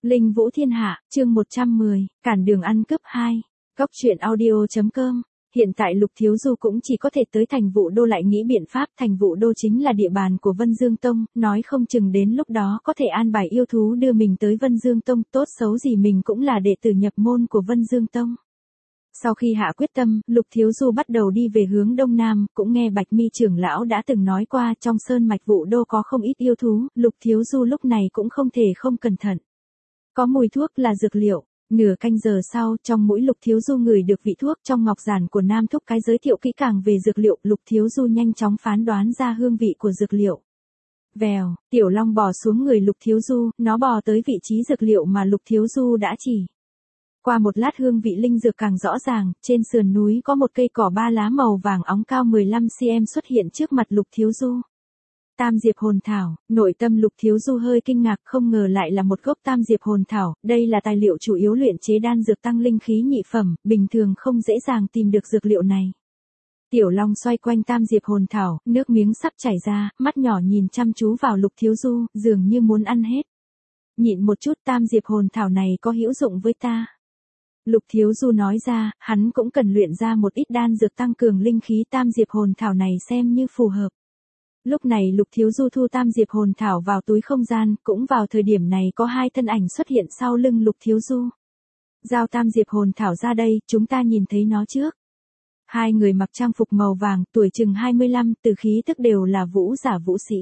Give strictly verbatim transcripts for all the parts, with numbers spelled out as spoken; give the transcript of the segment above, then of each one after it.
Linh Vũ Thiên Hạ, chương một trăm mười, cản đường ăn cướp hai. Góc truyện audio chấm com. Hiện tại Lục Thiếu Du cũng chỉ có thể tới Thành Vũ Đô lại nghĩ biện pháp. Thành Vũ Đô chính là địa bàn của Vân Dương Tông, nói không chừng đến lúc đó có thể an bài yêu thú đưa mình tới Vân Dương Tông, tốt xấu gì mình cũng là đệ tử nhập môn của Vân Dương Tông. Sau khi hạ quyết tâm, Lục Thiếu Du bắt đầu đi về hướng đông nam, cũng nghe Bạch Mi trưởng lão đã từng nói qua trong sơn mạch Vũ Đô có không ít yêu thú, Lục Thiếu Du lúc này cũng không thể không cẩn thận. Có mùi thuốc là dược liệu. Nửa canh giờ sau, trong mũi Lục Thiếu Du ngửi được vị thuốc trong ngọc giản của Nam Thúc Cái giới thiệu kỹ càng về dược liệu, Lục Thiếu Du nhanh chóng phán đoán ra hương vị của dược liệu. Vèo, Tiểu Long bò xuống người Lục Thiếu Du, nó bò tới vị trí dược liệu mà Lục Thiếu Du đã chỉ. Qua một lát hương vị linh dược càng rõ ràng, trên sườn núi có một cây cỏ ba lá màu vàng óng cao mười lăm xăng-ti-mét xuất hiện trước mặt Lục Thiếu Du. Tam diệp hồn thảo, nội tâm Lục Thiếu Du hơi kinh ngạc, không ngờ lại là một gốc tam diệp hồn thảo, đây là tài liệu chủ yếu luyện chế đan dược tăng linh khí nhị phẩm, bình thường không dễ dàng tìm được dược liệu này. Tiểu Long xoay quanh tam diệp hồn thảo, nước miếng sắp chảy ra, mắt nhỏ nhìn chăm chú vào Lục Thiếu Du, dường như muốn ăn hết. Nhịn một chút, tam diệp hồn thảo này có hữu dụng với ta. Lục Thiếu Du nói ra, hắn cũng cần luyện ra một ít đan dược tăng cường linh khí, tam diệp hồn thảo này xem như phù hợp. Lúc này Lục Thiếu Du thu tam diệp hồn thảo vào túi không gian, cũng vào thời điểm này có hai thân ảnh xuất hiện sau lưng Lục Thiếu Du. Giao tam diệp hồn thảo ra đây, chúng ta nhìn thấy nó trước. Hai người mặc trang phục màu vàng, tuổi chừng hai mươi lăm, từ khí tức đều là vũ giả vũ sĩ.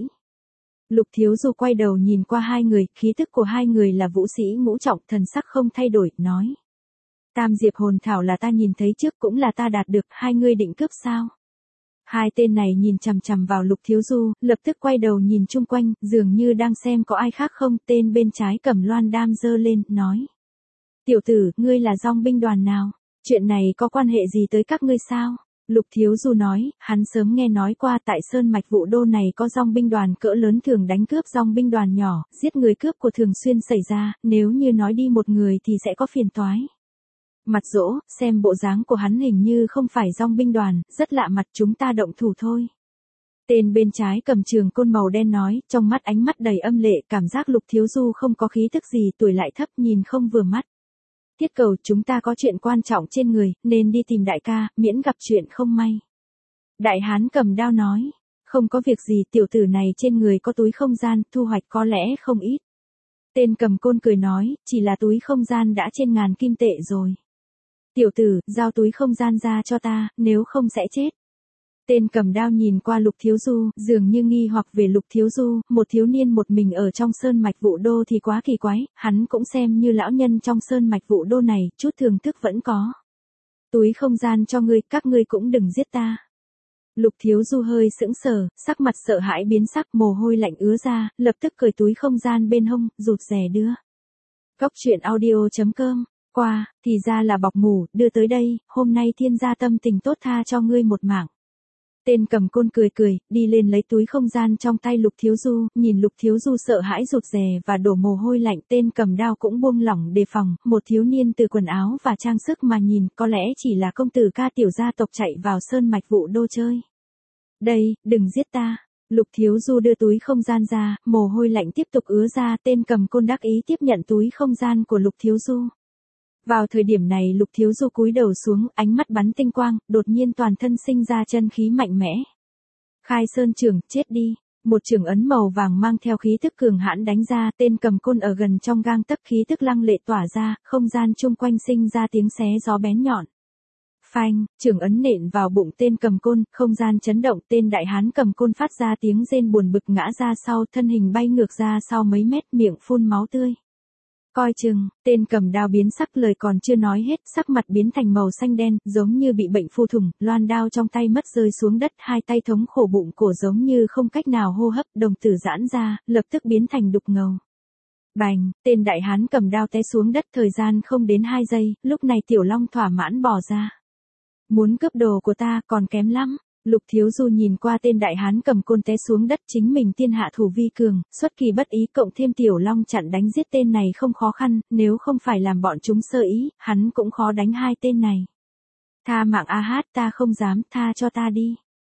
Lục Thiếu Du quay đầu nhìn qua hai người, khí tức của hai người là vũ sĩ ngũ trọng, thần sắc không thay đổi, nói. Tam diệp hồn thảo là ta nhìn thấy trước, cũng là ta đạt được, hai ngươi định cướp sao? Hai tên này nhìn chằm chằm vào Lục Thiếu Du, lập tức quay đầu nhìn chung quanh, dường như đang xem có ai khác không, tên bên trái cầm loan đam giơ lên, nói. Tiểu tử, ngươi là dòng binh đoàn nào? Chuyện này có quan hệ gì tới các ngươi sao? Lục Thiếu Du nói, hắn sớm nghe nói qua tại Sơn Mạch Vũ Đô này có dòng binh đoàn cỡ lớn thường đánh cướp dòng binh đoàn nhỏ, giết người cướp của thường xuyên xảy ra, nếu như nói đi một người thì sẽ có phiền toái. Mặt dỗ, xem bộ dáng của hắn hình như không phải dòng binh đoàn, rất lạ mặt, chúng ta động thủ thôi. Tên bên trái cầm trường côn màu đen nói, trong mắt ánh mắt đầy âm lệ, cảm giác Lục Thiếu Du không có khí tức gì, tuổi lại thấp, nhìn không vừa mắt. Tiết Cầu, chúng ta có chuyện quan trọng trên người, nên đi tìm đại ca, miễn gặp chuyện không may. Đại hán cầm đao nói, không có việc gì, tiểu tử này trên người có túi không gian, thu hoạch có lẽ không ít. Tên cầm côn cười nói, chỉ là túi không gian đã trên ngàn kim tệ rồi. Tiểu tử, giao túi không gian ra cho ta, nếu không sẽ chết. Tên cầm đao nhìn qua Lục Thiếu Du, dường như nghi hoặc về Lục Thiếu Du, một thiếu niên một mình ở trong sơn mạch Vũ Đô thì quá kỳ quái, hắn cũng xem như lão nhân trong sơn mạch Vũ Đô này, chút thưởng thức vẫn có. Túi không gian cho ngươi, các ngươi cũng đừng giết ta. Lục Thiếu Du hơi sững sờ, sắc mặt sợ hãi biến sắc, mồ hôi lạnh ứa ra, lập tức cởi túi không gian bên hông, rụt rè đưa. Góc truyện audio chấm com. Qua, thì ra là bọc mủ, đưa tới đây, hôm nay thiên gia tâm tình tốt tha cho ngươi một mạng. Tên cầm côn cười cười, đi lên lấy túi không gian trong tay Lục Thiếu Du, nhìn Lục Thiếu Du sợ hãi rụt rè và đổ mồ hôi lạnh, tên cầm đao cũng buông lỏng đề phòng, một thiếu niên từ quần áo và trang sức mà nhìn, có lẽ chỉ là công tử ca tiểu gia tộc chạy vào sơn mạch Vũ Đô chơi. Đây, đừng giết ta. Lục Thiếu Du đưa túi không gian ra, mồ hôi lạnh tiếp tục ứa ra, tên cầm côn đắc ý tiếp nhận túi không gian của Lục Thiếu Du. Vào thời điểm này Lục Thiếu Du cúi đầu xuống, ánh mắt bắn tinh quang, đột nhiên toàn thân sinh ra chân khí mạnh mẽ. Khai Sơn Trưởng, chết đi. Một chưởng ấn màu vàng mang theo khí tức cường hãn đánh ra, tên cầm côn ở gần trong gang tấc, khí tức lăng lệ tỏa ra, không gian chung quanh sinh ra tiếng xé gió bén nhọn. Phanh, chưởng ấn nện vào bụng tên cầm côn, không gian chấn động, tên đại hán cầm côn phát ra tiếng rên buồn bực ngã ra sau, thân hình bay ngược ra sau mấy mét, miệng phun máu tươi. Coi chừng, tên cầm đao biến sắc, lời còn chưa nói hết, sắc mặt biến thành màu xanh đen, giống như bị bệnh phu thủng, loan đao trong tay mất rơi xuống đất, hai tay thống khổ, bụng cổ giống như không cách nào hô hấp, đồng tử giãn ra, lập tức biến thành đục ngầu. Bành, tên đại hán cầm đao té xuống đất, thời gian không đến hai giây, lúc này Tiểu Long thỏa mãn bỏ ra. Muốn cướp đồ của ta, còn kém lắm. Lục Thiếu Du nhìn qua tên đại hán cầm côn té xuống đất, chính mình thiên hạ thủ vi cường, xuất kỳ bất ý, cộng thêm Tiểu Long chặn đánh giết tên này không khó khăn, nếu không phải làm bọn chúng sơ ý, hắn cũng khó đánh hai tên này. Tha mạng a hát, ta không dám, tha cho ta đi.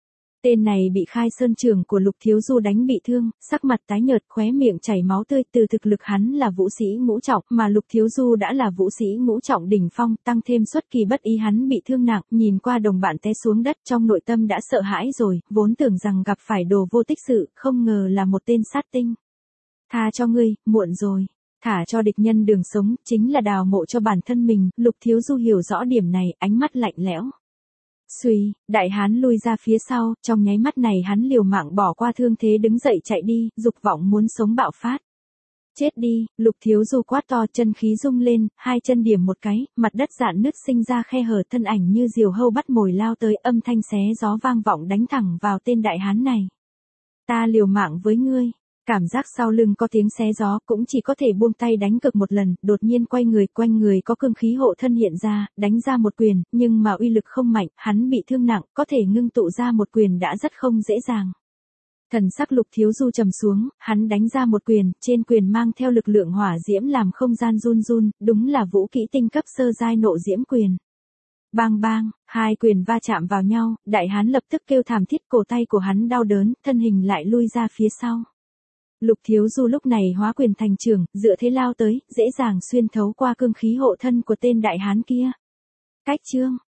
Tên này bị Khai Sơn trưởng của Lục Thiếu Du đánh bị thương, sắc mặt tái nhợt, khóe miệng chảy máu tươi. Từ thực lực hắn là vũ sĩ ngũ trọng, mà Lục Thiếu Du đã là vũ sĩ ngũ trọng đỉnh phong, tăng thêm xuất kỳ bất ý hắn bị thương nặng, nhìn qua đồng bạn té xuống đất, trong nội tâm đã sợ hãi rồi, vốn tưởng rằng gặp phải đồ vô tích sự, không ngờ là một tên sát tinh. Tha cho ngươi, muộn rồi. Thả cho địch nhân đường sống, chính là đào mộ cho bản thân mình. Lục Thiếu Du hiểu rõ điểm này, ánh mắt lạnh lẽo. Xuy, đại hán lui ra phía sau, trong nháy mắt này hắn liều mạng bỏ qua thương thế đứng dậy chạy đi, dục vọng muốn sống bạo phát. Chết đi, Lục Thiếu Du quát to, chân khí rung lên, hai chân điểm một cái, mặt đất rạn nứt sinh ra khe hở, thân ảnh như diều hâu bắt mồi lao tới, âm thanh xé gió vang vọng đánh thẳng vào tên đại hán này. Ta liều mạng với ngươi. Cảm giác sau lưng có tiếng xé gió, cũng chỉ có thể buông tay đánh cực một lần, đột nhiên quay người, quanh người có cương khí hộ thân hiện ra, đánh ra một quyền, nhưng mà uy lực không mạnh, hắn bị thương nặng, có thể ngưng tụ ra một quyền đã rất không dễ dàng. Thần sắc Lục Thiếu Du trầm xuống, hắn đánh ra một quyền, trên quyền mang theo lực lượng hỏa diễm làm không gian run run, đúng là vũ kỹ tinh cấp sơ giai nộ diễm quyền. Bang bang, hai quyền va chạm vào nhau, đại hán lập tức kêu thảm thiết, cổ tay của hắn đau đớn, thân hình lại lui ra phía sau. Lục Thiếu Du lúc này hóa quyền thành trưởng, dựa thế lao tới, dễ dàng xuyên thấu qua cương khí hộ thân của tên đại hán kia. Cách chương,